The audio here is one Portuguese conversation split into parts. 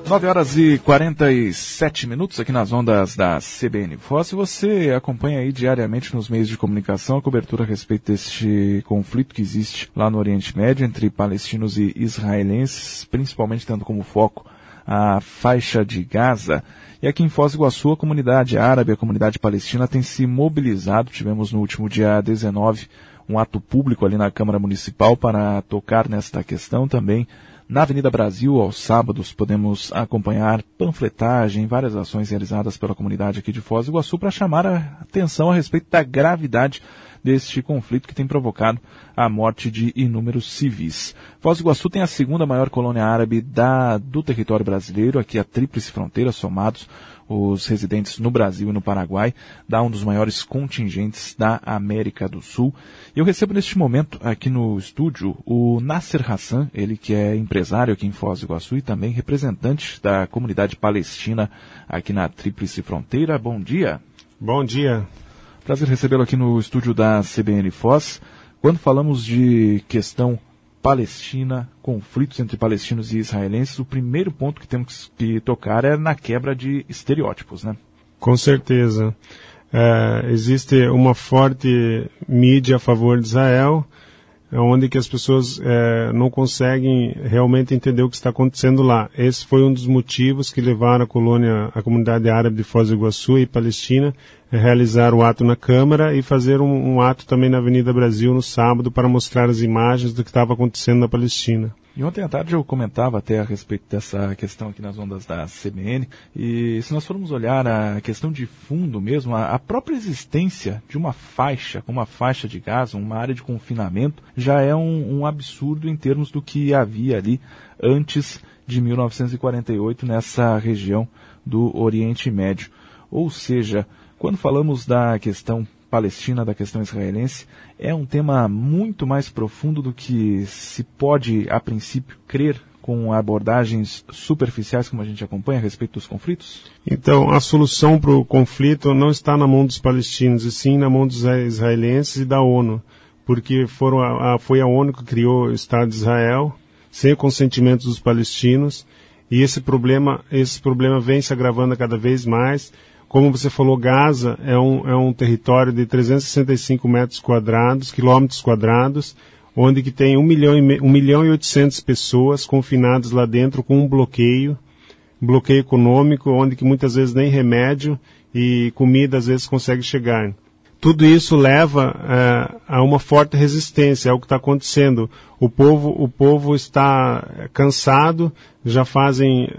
9h47 aqui nas ondas da CBN Foz. Você acompanha aí diariamente nos meios de comunicação a cobertura a respeito deste conflito que existe lá no Oriente Médio entre palestinos e israelenses, principalmente tendo como foco a faixa de Gaza. E aqui em Foz do Iguaçu, a comunidade árabe, a comunidade palestina tem se mobilizado. Tivemos no último dia 19 um ato público ali na Câmara Municipal para tocar nesta questão também. Na Avenida Brasil, aos sábados, podemos acompanhar panfletagem, várias ações realizadas pela comunidade aqui de Foz do Iguaçu para chamar a atenção a respeito da gravidade deste conflito que tem provocado a morte de inúmeros civis. Foz do Iguaçu tem a segunda maior colônia árabe do território brasileiro, aqui a Tríplice Fronteira, somados os residentes no Brasil e no Paraguai, dá um dos maiores contingentes da América do Sul. Eu recebo neste momento aqui no estúdio o Nasser Hassan, ele que é empresário aqui em Foz do Iguaçu e também representante da comunidade palestina aqui na Tríplice Fronteira. Bom dia. Bom dia. Prazer recebê-lo aqui no estúdio da CBN Foz. Quando falamos de questão Palestina, conflitos entre palestinos e israelenses, o primeiro ponto que temos que tocar é na quebra de estereótipos, né? Com certeza. Existe uma forte mídia a favor de Israel, onde que as pessoas não conseguem realmente entender o que está acontecendo lá. Esse foi um dos motivos que levaram a comunidade árabe de Foz do Iguaçu e Palestina a realizar o ato na Câmara e fazer um ato também na Avenida Brasil no sábado para mostrar as imagens do que estava acontecendo na Palestina. E ontem à tarde eu comentava até a respeito dessa questão aqui nas ondas da CBN, e se nós formos olhar a questão de fundo mesmo, a própria existência de uma faixa, como a faixa de Gaza, uma área de confinamento, já é um absurdo em termos do que havia ali antes de 1948 nessa região do Oriente Médio. Ou seja, quando falamos da questão palestina, da questão israelense, é um tema muito mais profundo do que se pode, a princípio, crer com abordagens superficiais como a gente acompanha a respeito dos conflitos? Então, a solução para o conflito não está na mão dos palestinos, e sim na mão dos israelenses e da ONU, porque foi a ONU que criou o Estado de Israel, sem o consentimento dos palestinos, e esse problema vem se agravando cada vez mais. Como você falou, Gaza é um território de 365 quilômetros quadrados, onde que tem 1 milhão e 800 pessoas confinadas lá dentro com um bloqueio econômico, onde que muitas vezes nem remédio e comida às vezes consegue chegar. Tudo isso leva a uma forte resistência ao que está acontecendo. O povo está cansado, já fazem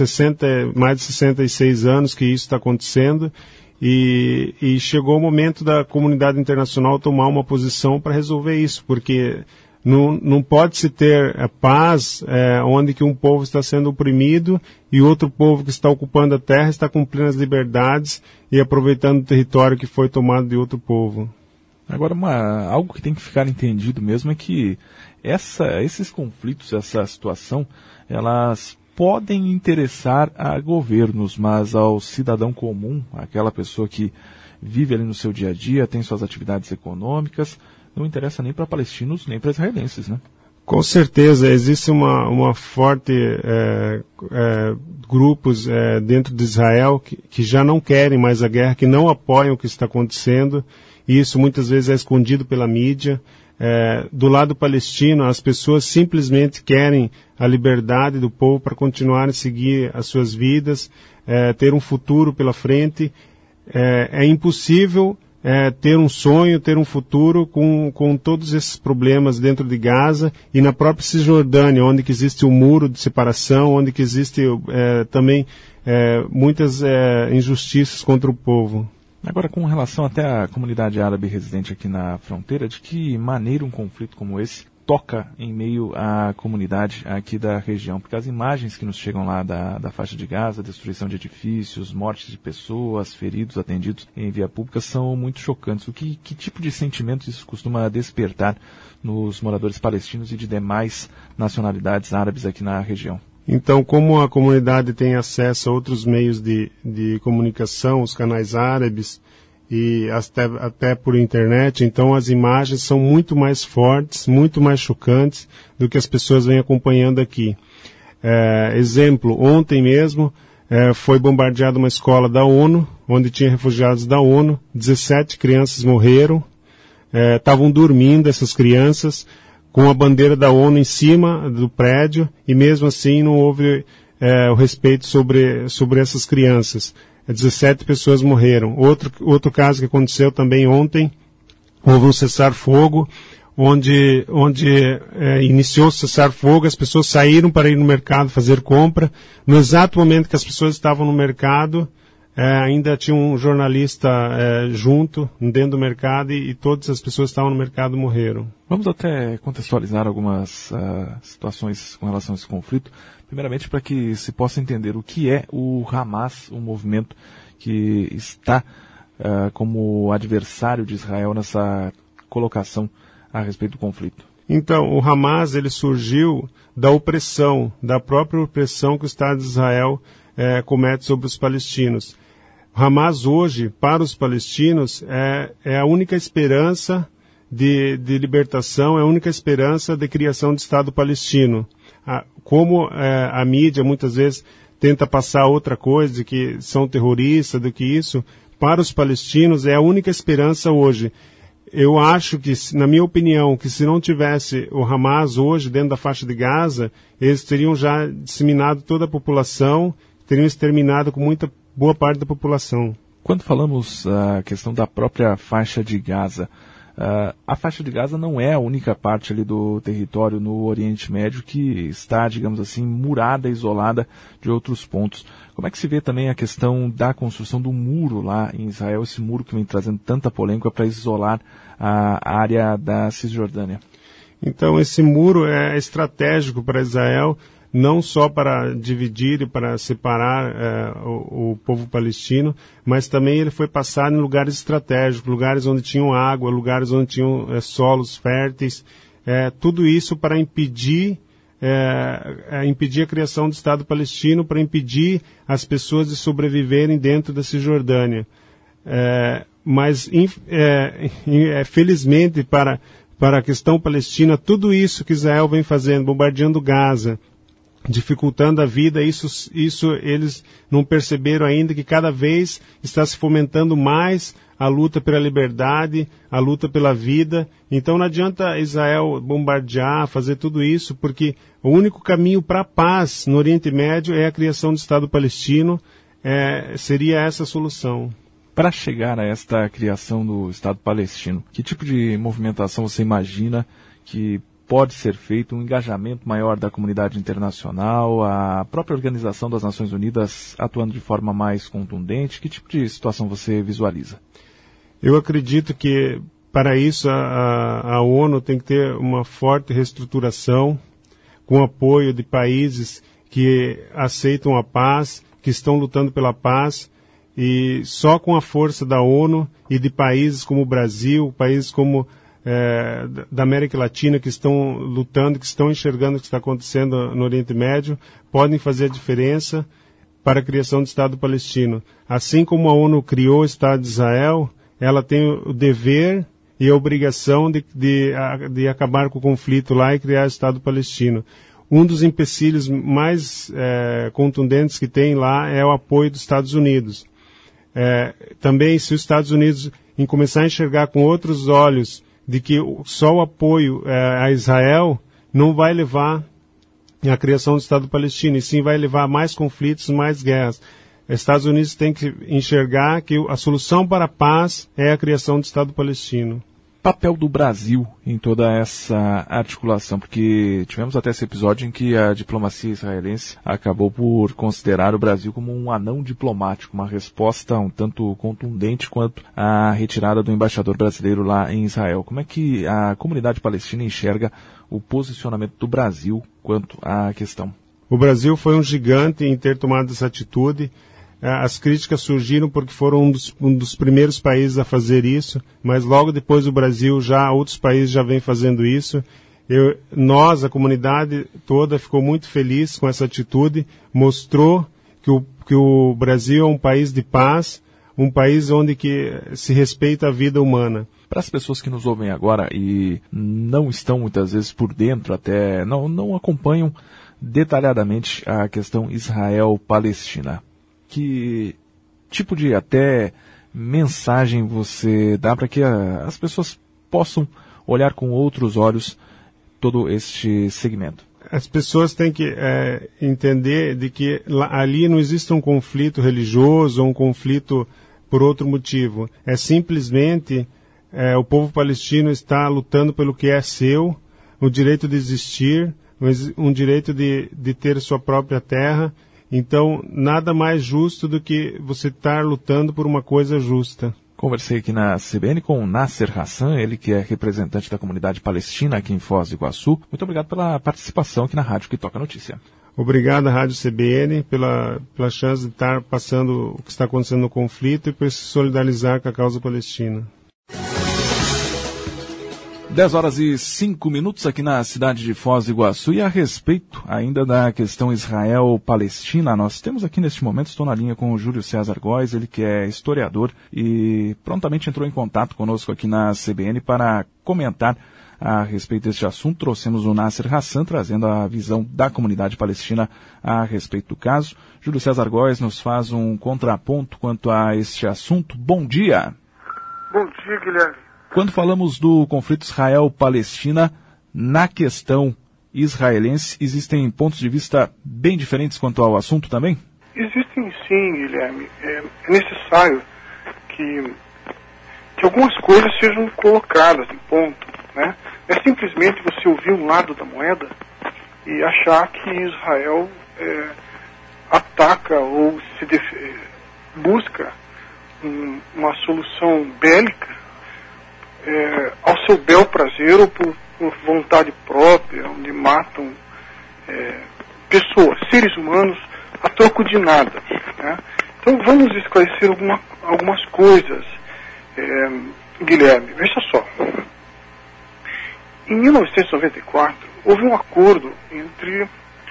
mais de 66 anos que isso está acontecendo, e chegou o momento da comunidade internacional tomar uma posição para resolver isso, porque não pode se ter paz onde que um povo está sendo oprimido e outro povo que está ocupando a terra está cumprindo as liberdades e aproveitando o território que foi tomado de outro povo. Agora, algo que tem que ficar entendido mesmo é que esses conflitos, essa situação, elas podem interessar a governos, mas ao cidadão comum, aquela pessoa que vive ali no seu dia a dia, tem suas atividades econômicas, não interessa nem para palestinos, nem para israelenses, né? Com certeza, existe uma forte grupos dentro de Israel que já não querem mais a guerra, que não apoiam o que está acontecendo, e isso muitas vezes é escondido pela mídia. Do lado palestino, as pessoas simplesmente querem a liberdade do povo para continuar a seguir as suas vidas, ter um futuro pela frente. É impossível ter um sonho, ter um futuro com todos esses problemas dentro de Gaza e na própria Cisjordânia, onde que existe um muro de separação, onde que existe também muitas injustiças contra o povo. Agora, com relação até à comunidade árabe residente aqui na fronteira, de que maneira um conflito como esse toca em meio à comunidade aqui da região? Porque as imagens que nos chegam lá da faixa de Gaza, destruição de edifícios, mortes de pessoas, feridos atendidos em via pública, são muito chocantes. Que tipo de sentimentos isso costuma despertar nos moradores palestinos e de demais nacionalidades árabes aqui na região? Então, como a comunidade tem acesso a outros meios de comunicação, os canais árabes e até por internet, então as imagens são muito mais fortes, muito mais chocantes do que as pessoas vêm acompanhando aqui. Exemplo, ontem mesmo foi bombardeada uma escola da ONU, onde tinha refugiados da ONU, 17 crianças morreram, estavam dormindo essas crianças, com a bandeira da ONU em cima do prédio, e mesmo assim não houve o respeito sobre essas crianças. 17 pessoas morreram. Outro caso que aconteceu também ontem, houve um cessar-fogo, onde iniciou o cessar-fogo, as pessoas saíram para ir no mercado fazer compra. No exato momento que as pessoas estavam no mercado, ainda tinha um jornalista junto, dentro do mercado, e todas as pessoas que estavam no mercado morreram. Vamos até contextualizar algumas situações com relação a esse conflito. Primeiramente, para que se possa entender o que é o Hamas, um movimento que está como adversário de Israel nessa colocação a respeito do conflito. Então, o Hamas ele surgiu da opressão, da própria opressão que o Estado de Israel comete sobre os palestinos. O Hamas hoje, para os palestinos, é a única esperança de libertação, é a única esperança de criação de Estado palestino. Como a mídia muitas vezes tenta passar outra coisa, de que são terroristas, do que isso, para os palestinos é a única esperança hoje. Eu acho que, na minha opinião, que se não tivesse o Hamas hoje dentro da faixa de Gaza, eles teriam já disseminado toda a população, teriam exterminado com muita boa parte da população. Quando falamos a questão da própria faixa de Gaza, a faixa de Gaza não é a única parte ali do território no Oriente Médio que está, digamos assim, murada, isolada de outros pontos. Como é que se vê também a questão da construção do muro lá em Israel, esse muro que vem trazendo tanta polêmica para isolar a área da Cisjordânia? Então, esse muro é estratégico para Israel, não só para dividir e para separar o povo palestino, mas também ele foi passado em lugares estratégicos, lugares onde tinham água, lugares onde tinham solos férteis, tudo isso para impedir a criação do Estado palestino, para impedir as pessoas de sobreviverem dentro da Cisjordânia. Mas, felizmente, para a questão palestina, tudo isso que Israel vem fazendo, bombardeando Gaza, dificultando a vida, isso eles não perceberam ainda, que cada vez está se fomentando mais a luta pela liberdade, a luta pela vida. Então não adianta Israel bombardear, fazer tudo isso, porque o único caminho para a paz no Oriente Médio é a criação do Estado palestino, seria essa a solução. Para chegar a esta criação do Estado palestino, que tipo de movimentação você imagina que pode ser feito, um engajamento maior da comunidade internacional, a própria Organização das Nações Unidas atuando de forma mais contundente? Que tipo de situação você visualiza? Eu acredito que, para isso, a ONU tem que ter uma forte reestruturação, com apoio de países que aceitam a paz, que estão lutando pela paz, e só com a força da ONU e de países como o Brasil, países como da América Latina, que estão lutando, que estão enxergando o que está acontecendo no Oriente Médio, podem fazer a diferença para a criação do Estado palestino. Assim como a ONU criou o Estado de Israel, ela tem o dever e a obrigação de acabar com o conflito lá e criar o Estado palestino. Um dos empecilhos mais contundentes que tem lá é o apoio dos Estados Unidos. Também, se os Estados Unidos começar a enxergar com outros olhos de que só o apoio a Israel não vai levar à criação do Estado palestino, e sim vai levar a mais conflitos, mais guerras. Os Estados Unidos têm que enxergar que a solução para a paz é a criação do Estado palestino. Papel do Brasil em toda essa articulação, porque tivemos até esse episódio em que a diplomacia israelense acabou por considerar o Brasil como um anão diplomático, uma resposta um tanto contundente quanto à retirada do embaixador brasileiro lá em Israel. Como é que a comunidade palestina enxerga o posicionamento do Brasil quanto à questão? O Brasil foi um gigante em ter tomado essa atitude. As críticas surgiram porque foram um dos primeiros países a fazer isso, mas logo depois do Brasil, outros países já vêm fazendo isso. A comunidade toda, ficou muito feliz com essa atitude, mostrou que o Brasil é um país de paz, um país onde que se respeita a vida humana. Para as pessoas que nos ouvem agora e não estão muitas vezes por dentro, até não acompanham detalhadamente a questão Israel-Palestina. Que tipo de até mensagem você dá para que as pessoas possam olhar com outros olhos todo este segmento? As pessoas têm que entender de que ali não existe um conflito religioso ou um conflito por outro motivo. É simplesmente o povo palestino está lutando pelo que é seu, o direito de existir, um direito de ter sua própria terra. Então, nada mais justo do que você estar lutando por uma coisa justa. Conversei aqui na CBN com o Nasser Hassan, ele que é representante da comunidade palestina aqui em Foz do Iguaçu. Muito obrigado pela participação aqui na Rádio que Toca Notícia. Obrigado à Rádio CBN pela chance de estar passando o que está acontecendo no conflito e por se solidarizar com a causa palestina. 10h05 aqui na cidade de Foz do Iguaçu, e a respeito ainda da questão Israel-Palestina, nós temos aqui neste momento, estou na linha com o Júlio César Góes, ele que é historiador e prontamente entrou em contato conosco aqui na CBN para comentar a respeito deste assunto. Trouxemos o Nasser Hassan trazendo a visão da comunidade palestina a respeito do caso. Júlio César Góes nos faz um contraponto quanto a este assunto. Bom dia. Bom dia, Guilherme. Quando falamos do conflito Israel-Palestina, na questão israelense, existem pontos de vista bem diferentes quanto ao assunto também? Existem sim, Guilherme. É necessário que algumas coisas sejam colocadas em ponto, né? É simplesmente você ouvir um lado da moeda e achar que Israel ataca ou busca uma solução bélica ao seu bel prazer ou por vontade própria, onde matam pessoas, seres humanos, a troco de nada, né? Então vamos esclarecer algumas coisas, Guilherme. Veja só. Em 1994, houve um acordo entre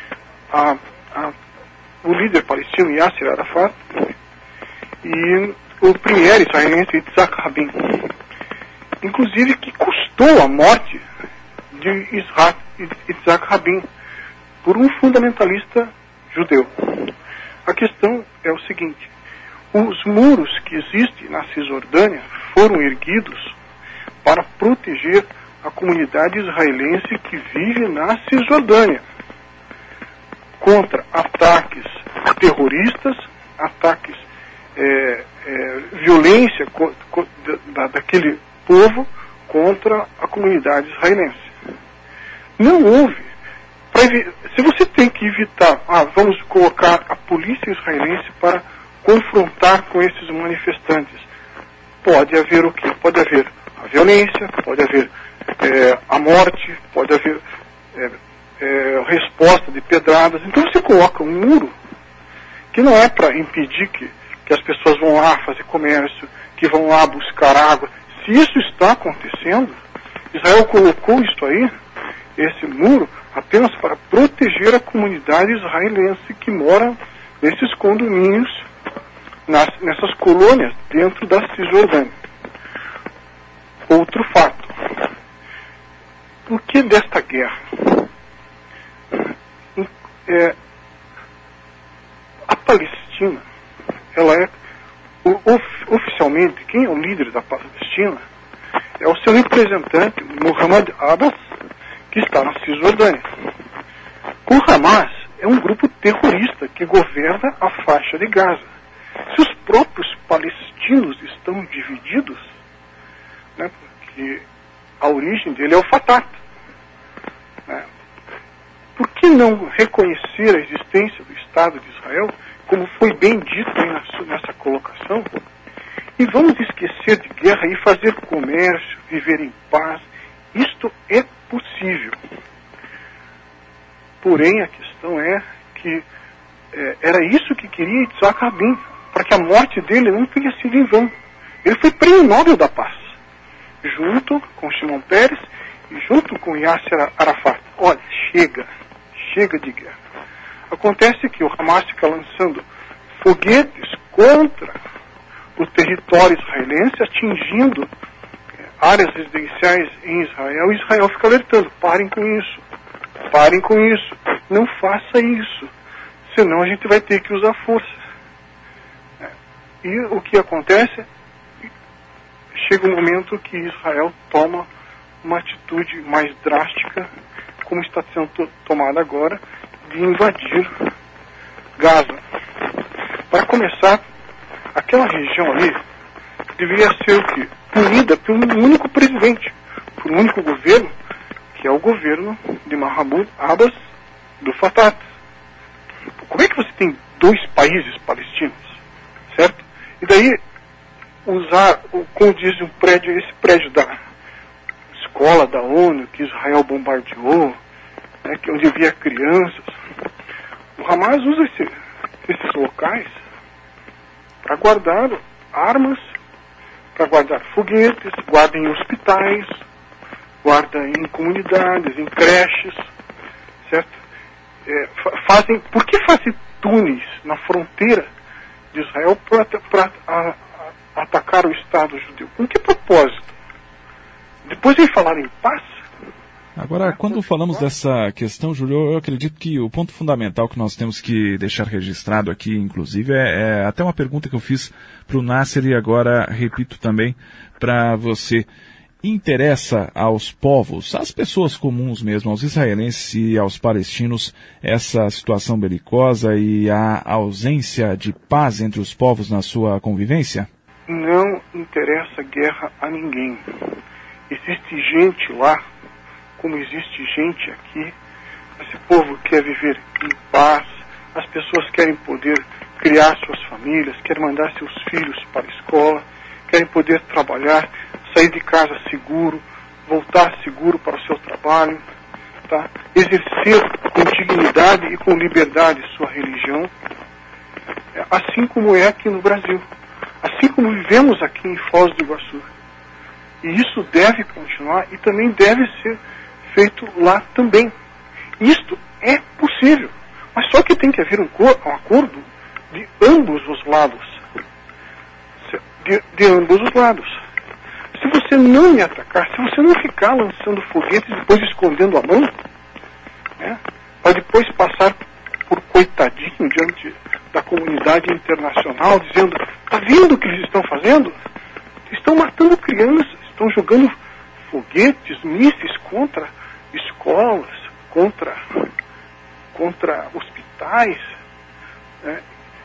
o líder palestino Yasser Arafat e o premier israelense Yitzhak Rabin, inclusive que custou a morte de Yitzhak Rabin por um fundamentalista judeu. A questão é o seguinte: os muros que existem na Cisjordânia foram erguidos para proteger a comunidade israelense que vive na Cisjordânia contra ataques terroristas, ataques, violência daquele povo contra a comunidade israelense. Não houve. Se você tem que evitar, vamos colocar a polícia israelense para confrontar com esses manifestantes, pode haver o quê? Pode haver a violência, pode haver a morte, pode haver resposta de pedradas. Então você coloca um muro que não é para impedir que as pessoas vão lá fazer comércio, que vão lá buscar água. Se isso está acontecendo, Israel colocou isso aí, esse muro, apenas para proteger a comunidade israelense que mora nesses condomínios, nessas colônias dentro da Cisjordânia. Outro fato. Por que desta guerra? A Palestina, ela é oficialmente, quem é o líder da Palestina é o seu representante, Mohamed Abbas, que está na Cisjordânia. O Hamas é um grupo terrorista que governa a faixa de Gaza. Se os próprios palestinos estão divididos, né, porque a origem dele é o Fatah, né, por que não reconhecer a existência do Estado de Israel, como foi bem dito aí nessa colocação, e vamos esquecer de guerra e fazer comércio, viver em paz? Isto é possível. Porém, a questão é que era isso que queria Yitzhak Rabin, para que a morte dele não tenha sido em vão. Ele foi prêmio Nobel da Paz, junto com Shimon Peres e junto com Yasser Arafat. Olha, chega de guerra. Acontece que o Hamas fica lançando foguetes contra o território israelense, atingindo áreas residenciais em Israel, e Israel fica alertando: parem com isso, não faça isso, senão a gente vai ter que usar força. E o que acontece? Chega um momento que Israel toma uma atitude mais drástica, como está sendo tomada agora, de invadir Gaza. Para começar, aquela região ali deveria ser o quê? Punida por um único presidente, por um único governo, que é o governo de Mahmoud Abbas do Fatah. Como é que você tem 2 países palestinos, certo? E daí usar, como diz esse prédio da escola da ONU, que Israel bombardeou, né, que onde havia crianças. O Hamas usa esses locais para guardar armas, para guardar foguetes, guarda em hospitais, guarda em comunidades, em creches, certo? Por que fazem túneis na fronteira de Israel para atacar o Estado judeu? Com que propósito? Depois vem falar em paz? Agora, quando falamos dessa questão, Júlio, eu acredito que o ponto fundamental que nós temos que deixar registrado aqui, inclusive, é até uma pergunta que eu fiz para o Nasser e agora repito também para você. Interessa aos povos, às pessoas comuns mesmo, aos israelenses e aos palestinos, essa situação belicosa e a ausência de paz entre os povos na sua convivência? Não interessa guerra a ninguém. Existe gente lá, como existe gente aqui. Esse povo quer viver em paz, as pessoas querem poder criar suas famílias, querem mandar seus filhos para a escola, querem poder trabalhar, sair de casa seguro, voltar seguro para o seu trabalho, tá? Exercer com dignidade e com liberdade sua religião, assim como é aqui no Brasil, assim como vivemos aqui em Foz do Iguaçu. E isso deve continuar e também deve ser feito lá também. Isto é possível, mas só que tem que haver um acordo de ambos os lados. De ambos os lados. Se você não me atacar, se você não ficar lançando foguetes e depois escondendo a mão, né, para depois passar por coitadinho diante da comunidade internacional, dizendo, está vendo o que eles estão fazendo? Estão matando crianças, estão jogando foguetes, mísseis contra escolas, contra hospitais. Né?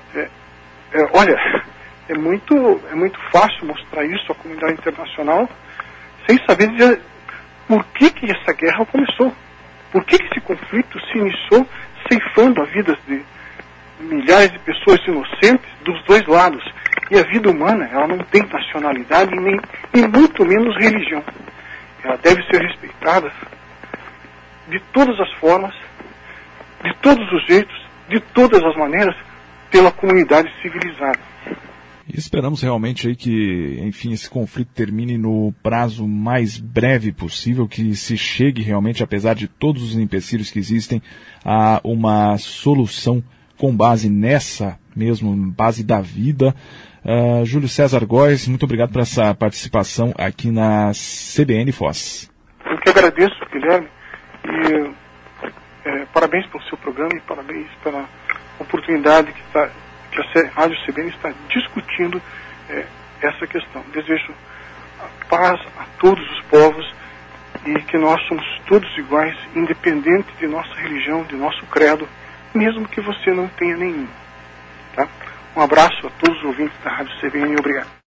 Olha, é muito fácil mostrar isso à comunidade internacional sem saber dizer por que essa guerra começou. Por que esse conflito se iniciou ceifando a vida de milhares de pessoas inocentes dos dois lados. E a vida humana, ela não tem nacionalidade e muito menos religião. Ela deve ser respeitada de todas as formas, de todos os jeitos, de todas as maneiras, pela comunidade civilizada. E esperamos realmente aí que, enfim, esse conflito termine no prazo mais breve possível, que se chegue realmente, apesar de todos os empecilhos que existem, a uma solução com base nessa mesmo, base da vida. Júlio César Góes, muito obrigado por essa participação aqui na CBN Foz. Eu que agradeço, Guilherme, e parabéns pelo seu programa e parabéns pela oportunidade que a Rádio CBN está discutindo essa questão. Desejo paz a todos os povos e que nós somos todos iguais, independente de nossa religião, de nosso credo, mesmo que você não tenha nenhum. Tá? Um abraço a todos os ouvintes da Rádio CBN e obrigado.